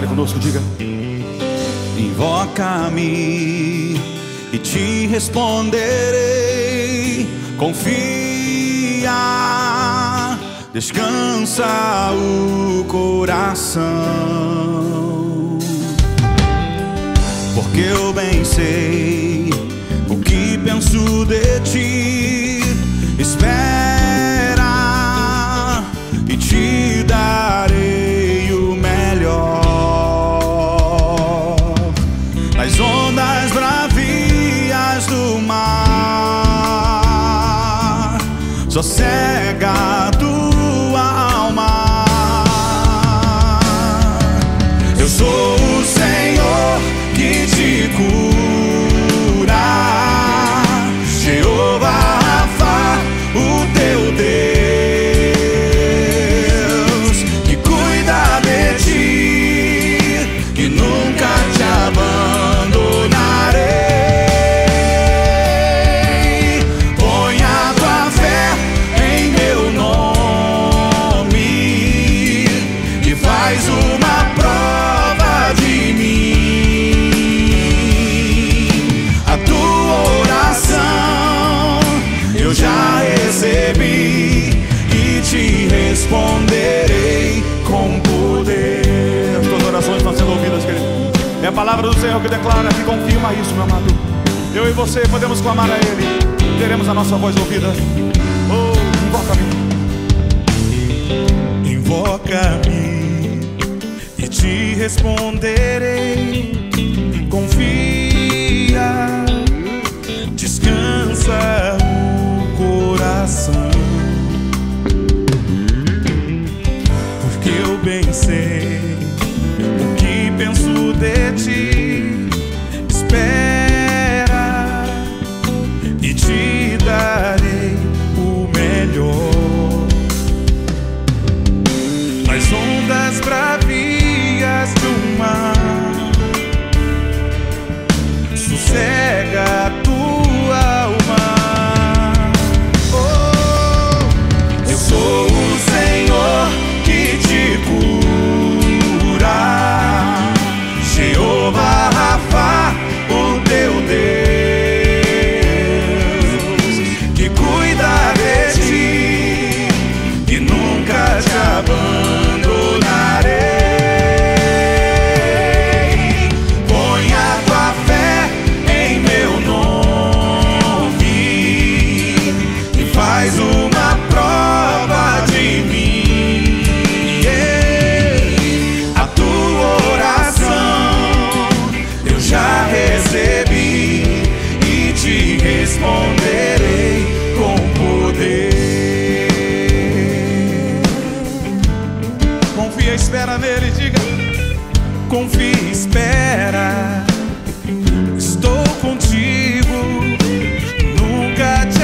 Declare conosco, diga: invoca-me e te responderei. Confia, descansa o coração, porque eu bem sei o que penso de ti. Espera e te darei o melhor. Nas ondas bravias do mar, sossega a tua alma. Eu sou o Senhor que te cura, Jeová Rafa, o teu Deus, que cuida de ti, que nunca te abandonarei. Põe a tua fé em meu nome e faz uma prova de mim. A tua oração eu já recebi e te responderei com poder. As tuas orações estão sendo ouvidas, querido. É a palavra do Senhor que declara, que confirma isso, meu amado. Eu e você podemos clamar a Ele, teremos a nossa voz ouvida. Oh, invoca-me. Invoca-me e te responderei. Confia, descansa o coração, porque eu bem sei o que penso de ti. Espera e te darei o melhor. Nas ondas bravias do mar, sossega a tua alma. Oh, eu sou o Senhor que te cura, Jeová Rafa, o teu Deus, que cuida de ti e nunca te abandonarei. Põe a tua fé em meu nome e faz uma prova de mim. A tua oração eu já recebi e te responderei com poder. Confia, espera nele, diga: confia, espera, estou contigo, nunca te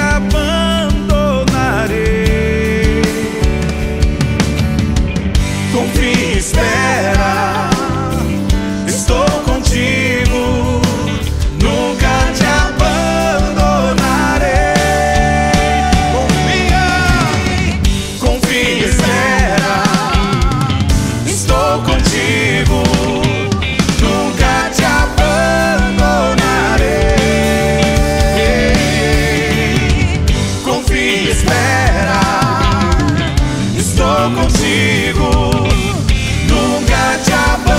abandonarei. Confia, espera, estou contigo, nunca te abandonarei. Confia, confia, espera, estou contigo, nunca te abandonarei. Confia, espera, estou contigo, nunca te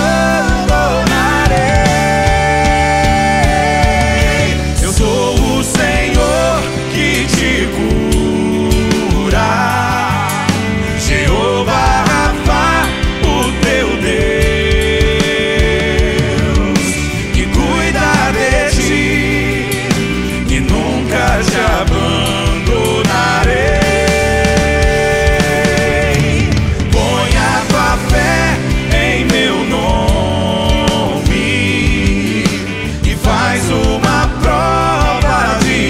abandonarei. Eu sou o Senhor que te cura, Jeová Rafa, o teu Deus, que cuida de ti e nunca te abandonarei. Põe a tua fé em meu nome e faz uma prova de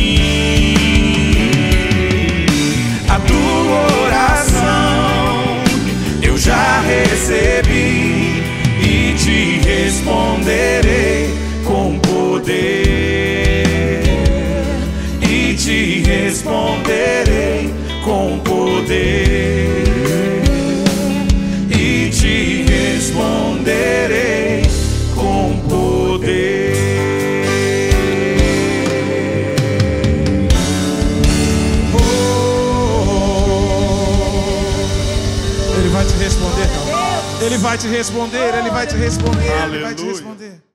mim. A tua oração eu já recebi e te responderei com poder. E te responderei com poder. E te responderei responder. Ele vai te responder, ele vai te responder, ele vai te Aleluia. responder.